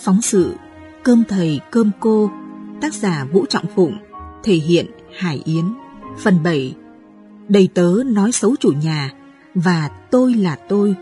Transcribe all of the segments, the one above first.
Phóng sự Cơm thầy cơm cô, tác giả Vũ Trọng Phụng, thể hiện Hải Yến. Phần 7. Đầy tớ nói xấu chủ nhà và tôi là tôi.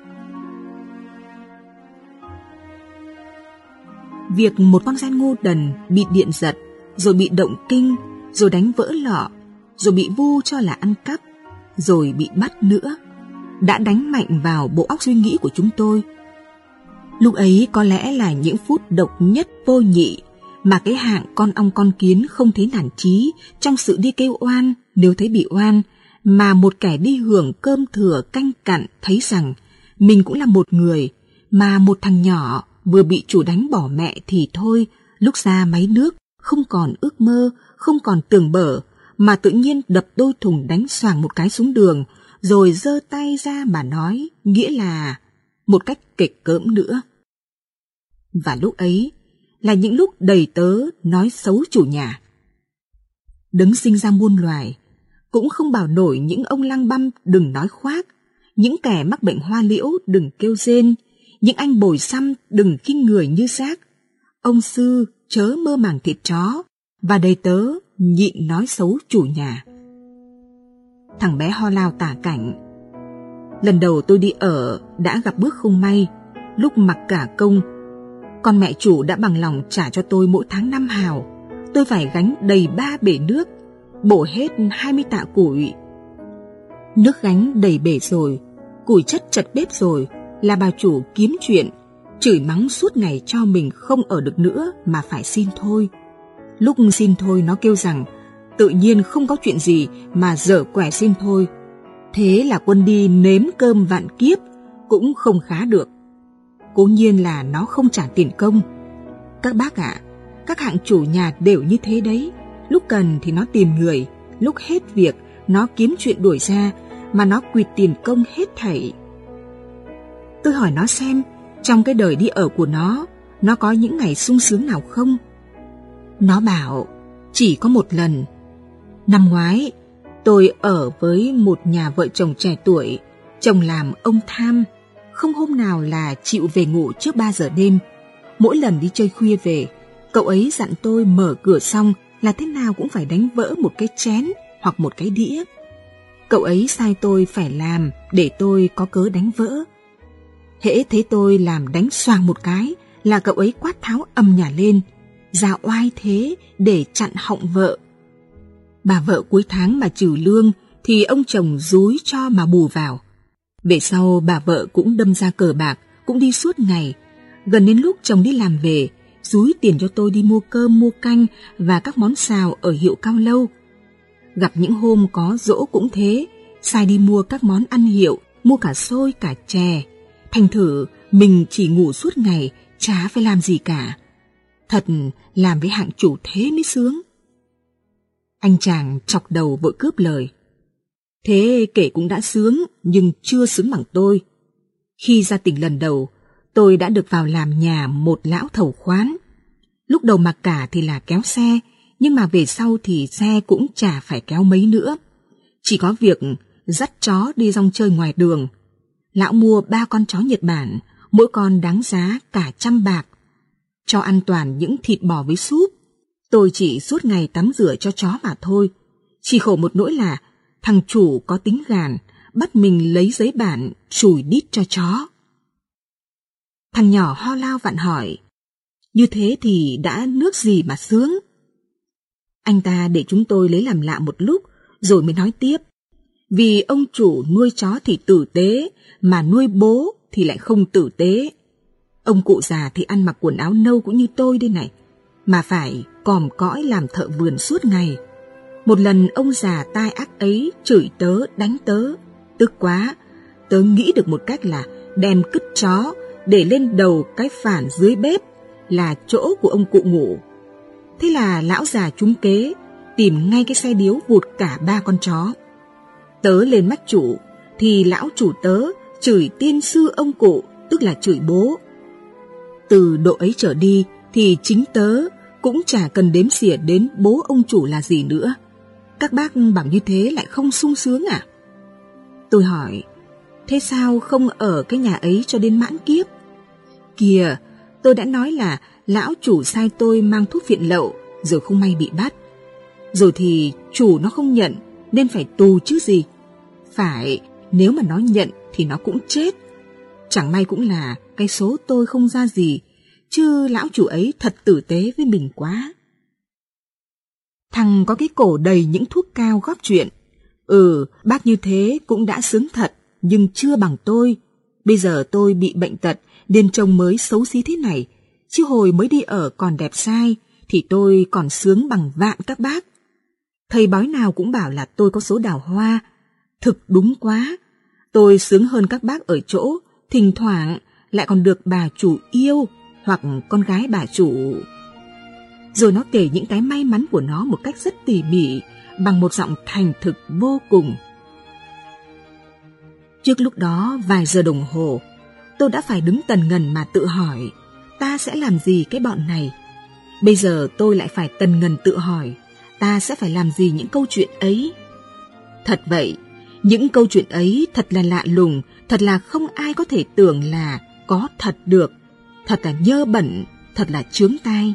Việc một con gian ngu đần bị điện giật, rồi bị động kinh, rồi đánh vỡ lọ, rồi bị vu cho là ăn cắp, rồi bị bắt nữa, đã đánh mạnh vào bộ óc suy nghĩ của chúng tôi. Lúc ấy có lẽ là những phút độc nhất vô nhị mà cái hạng con ong con kiến không thấy nản chí trong sự đi kêu oan nếu thấy bị oan, mà một kẻ đi hưởng cơm thừa canh cặn thấy rằng mình cũng là một người, mà một thằng nhỏ vừa bị chủ đánh bỏ mẹ thì thôi, lúc ra máy nước không còn ước mơ, không còn tưởng bở, mà tự nhiên đập đôi thùng đánh xoàng một cái xuống đường, rồi giơ tay ra mà nói, nghĩa là một cách kịch cỡm nữa. Và lúc ấy là những lúc đầy tớ nói xấu chủ nhà. Đấng sinh ra muôn loài cũng không bảo nổi những ông lăng băm đừng nói khoác, những kẻ mắc bệnh hoa liễu đừng kêu rên, những anh bồi xăm đừng khinh người như xác. Ông sư chớ mơ màng thịt chó, và đầy tớ nhịn nói xấu chủ nhà. Thằng bé ho lao tả cảnh. Lần đầu tôi đi ở đã gặp bước không may. Lúc mặc cả công, con mẹ chủ đã bằng lòng trả cho tôi mỗi tháng 5 hào. Tôi phải gánh đầy 3 bể nước, bổ hết 20 tạ củi. Nước gánh đầy bể rồi, củi chất chật bếp rồi, là bà chủ kiếm chuyện, chửi mắng suốt ngày cho mình không ở được nữa mà phải xin thôi. Lúc xin thôi nó kêu rằng tự nhiên không có chuyện gì mà dở quẻ xin thôi. Thế là Quân đi nếm cơm vạn kiếp cũng không khá được. Cố nhiên là nó không trả tiền công. Các bác ạ, các hạng chủ nhà đều như thế đấy. Lúc cần thì nó tìm người, lúc hết việc nó kiếm chuyện đuổi ra, mà nó quỵt tiền công hết thảy. Tôi hỏi nó xem, trong cái đời đi ở của nó có những ngày sung sướng nào không? Nó bảo, chỉ có một lần. Năm ngoái, tôi ở với một nhà vợ chồng trẻ tuổi, chồng làm ông tham, không hôm nào là chịu về ngủ trước 3 giờ đêm. Mỗi lần đi chơi khuya về, cậu ấy dặn tôi mở cửa xong là thế nào cũng phải đánh vỡ một cái chén hoặc một cái đĩa. Cậu ấy sai tôi phải làm để tôi có cớ đánh vỡ. Hễ thấy tôi làm đánh xoàng một cái là cậu ấy quát tháo ầm nhà lên, ra oai thế để chặn họng vợ. Bà vợ cuối tháng mà trừ lương thì ông chồng dúi cho mà bù vào. Về sau bà vợ cũng đâm ra cờ bạc, cũng đi suốt ngày. Gần đến lúc chồng đi làm về, dúi tiền cho tôi đi mua cơm, mua canh và các món xào ở hiệu Cao Lâu. Gặp những hôm có giỗ cũng thế, sai đi mua các món ăn hiệu, mua cả xôi cả chè. Thành thử mình chỉ ngủ suốt ngày, chả phải làm gì cả. Thật làm với hạng chủ thế mới sướng. Anh chàng chọc đầu vội cướp lời. Thế kể cũng đã sướng, nhưng chưa xứng bằng tôi. Khi ra tỉnh lần đầu, tôi đã được vào làm nhà một lão thầu khoán. Lúc đầu mặc cả thì là kéo xe, nhưng mà về sau thì xe cũng chả phải kéo mấy nữa. Chỉ có việc dắt chó đi rong chơi ngoài đường. Lão mua 3 con chó Nhật Bản, mỗi con đáng giá cả 100 bạc. Cho ăn toàn những thịt bò với súp. Tôi chỉ suốt ngày tắm rửa cho chó mà thôi. Chỉ khổ một nỗi là thằng chủ có tính gàn, bắt mình lấy giấy bản chùi đít cho chó. Thằng nhỏ ho lao vặn hỏi, như thế thì đã nước gì mà sướng? Anh ta để chúng tôi lấy làm lạ một lúc, rồi mới nói tiếp. Vì ông chủ nuôi chó thì tử tế, mà nuôi bố thì lại không tử tế. Ông cụ già thì ăn mặc quần áo nâu cũng như tôi đây này, mà phải còm cõi làm thợ vườn suốt ngày. Một lần ông già tai ác ấy chửi tớ, đánh tớ. Tức quá, tớ nghĩ được một cách là đem cứt chó để lên đầu cái phản dưới bếp, là chỗ của ông cụ ngủ. Thế là lão già trúng kế, tìm ngay cái xe điếu vụt cả 3 con chó. Tớ lên mắt chủ, thì lão chủ tớ chửi tiên sư ông cụ, tức là chửi bố. Từ độ ấy trở đi thì chính tớ cũng chả cần đếm xỉa đến bố ông chủ là gì nữa. Các bác bảo như thế lại không sung sướng à? Tôi hỏi, thế sao không ở cái nhà ấy cho đến mãn kiếp? Kìa, Tôi đã nói là lão chủ sai tôi mang thuốc viện lậu, rồi không may bị bắt. Rồi thì chủ nó không nhận, nên phải tù chứ gì. Phải, nếu mà nó nhận thì nó cũng chết. Chẳng may cũng là cái số tôi không ra gì, chứ lão chủ ấy thật tử tế với mình quá. Thằng có cái cổ đầy những thuốc cao góp chuyện. Bác như thế cũng đã sướng thật, nhưng chưa bằng tôi. Bây giờ tôi bị bệnh tật, nên trông mới xấu xí thế này. Chứ hồi mới đi ở còn đẹp sai, thì tôi còn sướng bằng vạn các bác. Thầy bói nào cũng bảo là tôi có số đào hoa. Thực đúng quá. Tôi sướng hơn các bác ở chỗ, thỉnh thoảng lại còn được bà chủ yêu, hoặc con gái bà chủ. Rồi nó kể những cái may mắn của nó một cách rất tỉ mỉ, bằng một giọng thành thực vô cùng. Trước lúc đó vài giờ đồng hồ, tôi đã phải đứng tần ngần mà tự hỏi, ta sẽ làm gì cái bọn này? Bây giờ tôi lại phải tần ngần tự hỏi, ta sẽ phải làm gì những câu chuyện ấy? Thật vậy, những câu chuyện ấy thật là lạ lùng, thật là không ai có thể tưởng là có thật được, thật là nhơ bẩn, thật là chướng tai.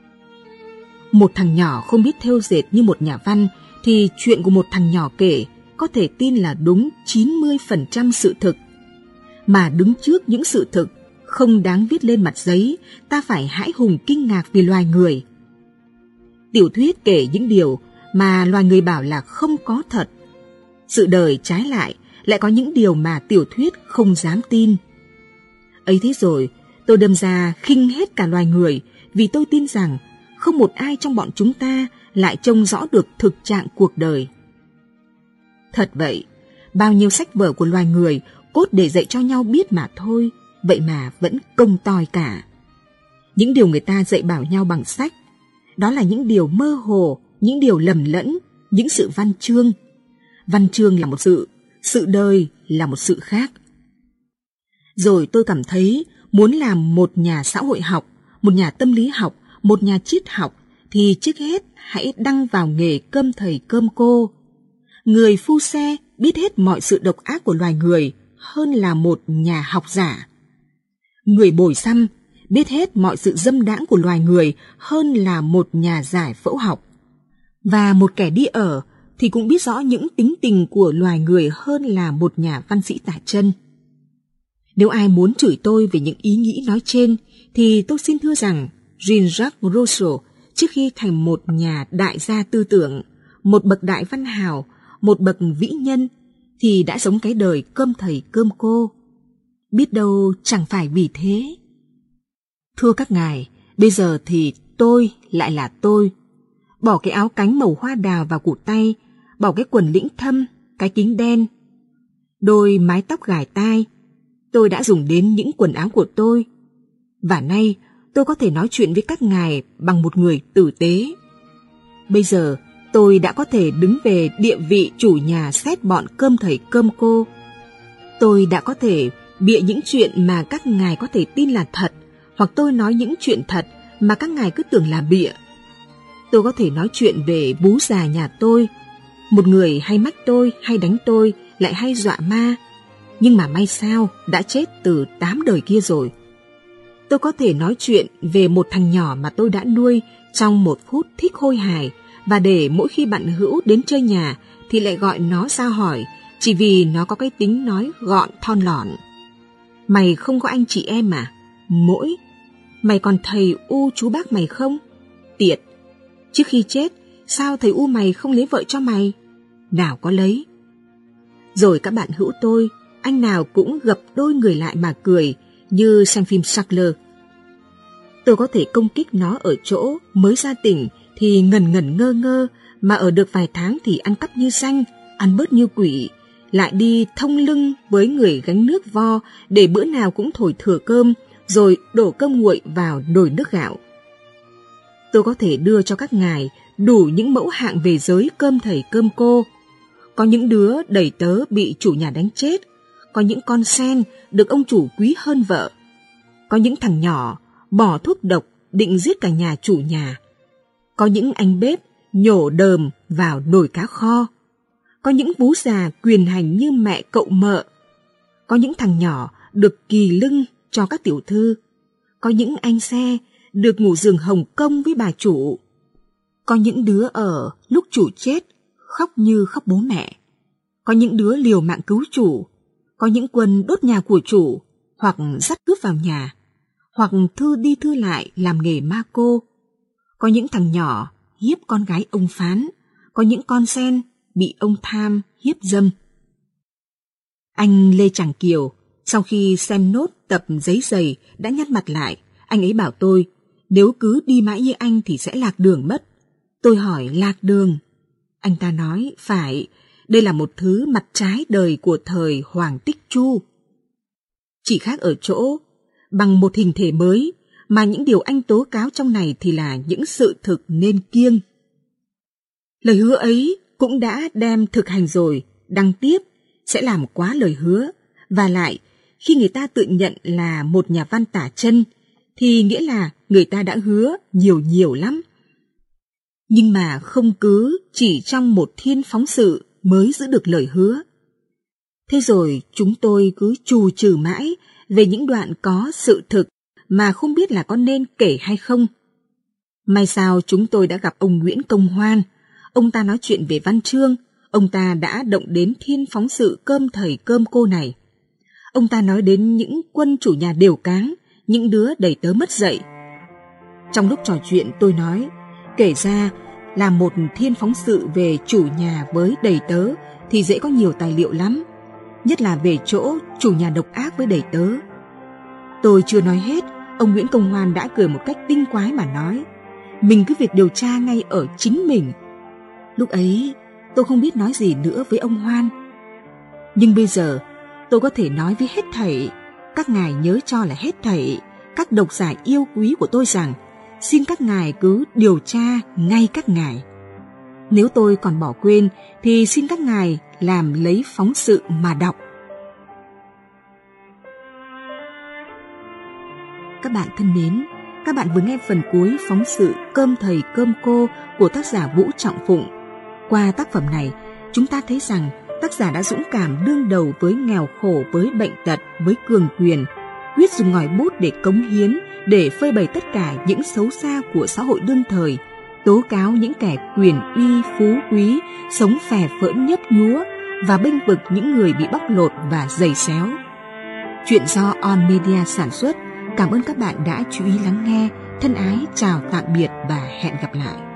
Một thằng nhỏ không biết thêu dệt như một nhà văn, thì chuyện của một thằng nhỏ kể có thể tin là đúng 90% sự thực. Mà đứng trước những sự thực không đáng viết lên mặt giấy, ta phải hãi hùng kinh ngạc vì loài người. Tiểu thuyết kể những điều mà loài người bảo là không có thật. Sự đời trái lại có những điều mà tiểu thuyết không dám tin. Ấy thế rồi, tôi đâm ra khinh hết cả loài người, vì tôi tin rằng không một ai trong bọn chúng ta lại trông rõ được thực trạng cuộc đời. Thật vậy, bao nhiêu sách vở của loài người cốt để dạy cho nhau biết mà thôi, vậy mà vẫn công toi cả. Những điều người ta dạy bảo nhau bằng sách, đó là những điều mơ hồ, những điều lầm lẫn, những sự văn chương. Văn chương là một sự đời là một sự khác. Rồi tôi cảm thấy muốn làm một nhà xã hội học, một nhà tâm lý học, một nhà triết học, thì trước hết hãy đăng vào nghề cơm thầy cơm cô. Người phu xe biết hết mọi sự độc ác của loài người hơn là một nhà học giả. Người bồi xăm biết hết mọi sự dâm đãng của loài người hơn là một nhà giải phẫu học. Và một kẻ đi ở thì cũng biết rõ những tính tình của loài người hơn là một nhà văn sĩ tả chân. Nếu ai muốn chửi tôi về những ý nghĩ nói trên, thì tôi xin thưa rằng Jean-Jacques Rousseau, trước khi thành một nhà đại gia tư tưởng, một bậc đại văn hào, một bậc vĩ nhân, thì đã sống cái đời cơm thầy cơm cô. Biết đâu chẳng phải vì thế. Thưa các ngài, bây giờ thì tôi lại là tôi. Bỏ cái áo cánh màu hoa đào vào cổ tay, bỏ cái quần lĩnh thâm, cái kính đen, đôi mái tóc gài tai, tôi đã dùng đến những quần áo của tôi. Và nay tôi có thể nói chuyện với các ngài bằng một người tử tế. Bây giờ tôi đã có thể đứng về địa vị chủ nhà xét bọn cơm thầy cơm cô. Tôi đã có thể bịa những chuyện mà các ngài có thể tin là thật, hoặc tôi nói những chuyện thật mà các ngài cứ tưởng là bịa. Tôi có thể nói chuyện về bú già nhà tôi, một người hay mách tôi, hay đánh tôi, lại hay dọa ma, nhưng mà may sao đã chết từ 8 đời kia rồi. Tôi có thể nói chuyện về một thằng nhỏ mà tôi đã nuôi trong một phút thích khôi hài, và để mỗi khi bạn hữu đến chơi nhà thì lại gọi nó ra hỏi, chỉ vì nó có cái tính nói gọn thon lọn. Mày không có anh chị em à? Mỗi. Mày còn thầy U chú bác mày không? Tiệt. Trước khi chết, sao thầy U mày không lấy vợ cho mày? Nào có lấy. Rồi các bạn hữu tôi, anh nào cũng gập đôi người lại mà cười, như xem phim Sackler. Tôi có thể công kích nó ở chỗ mới ra tỉnh thì ngần ngần ngơ ngơ, mà ở được vài tháng thì ăn cắp như xanh, ăn bớt như quỷ, lại đi thông lưng với người gánh nước vo để bữa nào cũng thổi thừa cơm, rồi đổ cơm nguội vào nồi nước gạo. Tôi có thể đưa cho các ngài đủ những mẫu hạng về giới cơm thầy cơm cô. Có những đứa đầy tớ bị chủ nhà đánh chết, có những con sen được ông chủ quý hơn vợ, có những thằng nhỏ bỏ thuốc độc định giết cả nhà chủ nhà, có những anh bếp nhổ đờm vào nồi cá kho, có những vú già quyền hành như mẹ cậu mợ, có những thằng nhỏ được kỳ lưng cho các tiểu thư, Có những anh xe được ngủ giường Hồng Kông với bà chủ. Có những đứa ở lúc chủ chết khóc như khóc bố mẹ. Có những đứa liều mạng cứu chủ. Có những quân đốt nhà của chủ, hoặc dắt cướp vào nhà, hoặc thư đi thư lại làm nghề ma cô. Có những thằng nhỏ hiếp con gái ông Phán. Có những con sen bị ông tham hiếp dâm. Anh Lê Tràng Kiều sau khi xem nốt tập Giấy Giày đã nhăn mặt lại. Anh ấy bảo tôi, nếu cứ đi mãi như anh thì sẽ lạc đường mất. Tôi hỏi lạc đường. Anh ta nói, phải, đây là một thứ mặt trái đời của thời Hoàng Tích Chu. Chỉ khác ở chỗ, bằng một hình thể mới, mà những điều anh tố cáo trong này thì là những sự thực nên kiêng. Lời hứa ấy cũng đã đem thực hành rồi, đăng tiếp sẽ làm quá lời hứa. Và lại, khi người ta tự nhận là một nhà văn tả chân, thì nghĩa là người ta đã hứa nhiều lắm. Nhưng mà không cứ chỉ trong một thiên phóng sự mới giữ được lời hứa. Thế rồi chúng tôi cứ trù trừ mãi về những đoạn có sự thực mà không biết là có nên kể hay không. May sao chúng tôi đã gặp ông Nguyễn Công Hoan. Ông ta nói chuyện về văn chương, ông ta đã động đến thiên phóng sự cơm thầy cơm cô này. Ông ta nói đến những quân chủ nhà đều cáng, những đứa đầy tớ mất dạy. Trong lúc trò chuyện tôi nói, kể ra là một thiên phóng sự về chủ nhà với đầy tớ thì dễ có nhiều tài liệu lắm, nhất là về chỗ chủ nhà độc ác với đầy tớ. Tôi chưa nói hết, ông Nguyễn Công Hoan đã cười một cách tinh quái mà nói, mình cứ việc điều tra ngay ở chính mình. Lúc ấy tôi không biết nói gì nữa với ông Hoan. Nhưng bây giờ tôi có thể nói với hết thảy, các ngài nhớ cho là hết thảy, các độc giả yêu quý của tôi rằng, xin các ngài cứ điều tra ngay các ngài. Nếu tôi còn bỏ quên thì xin các ngài làm lấy phóng sự mà đọc. Các bạn thân mến, các bạn vừa nghe phần cuối phóng sự Cơm thầy cơm cô của tác giả Vũ Trọng Phụng. Qua tác phẩm này, chúng ta thấy rằng tác giả đã dũng cảm đương đầu với nghèo khổ, với bệnh tật, với cường quyền, quyết dùng ngòi bút để cống hiến, để phơi bày tất cả những xấu xa của xã hội đương thời, tố cáo những kẻ quyền uy phú quý sống phè phỡn nhấp nhúa và bênh vực những người bị bóc lột và giày xéo. Chuyện do On Media sản xuất. Cảm ơn các bạn đã chú ý lắng nghe. Thân ái chào tạm biệt và hẹn gặp lại.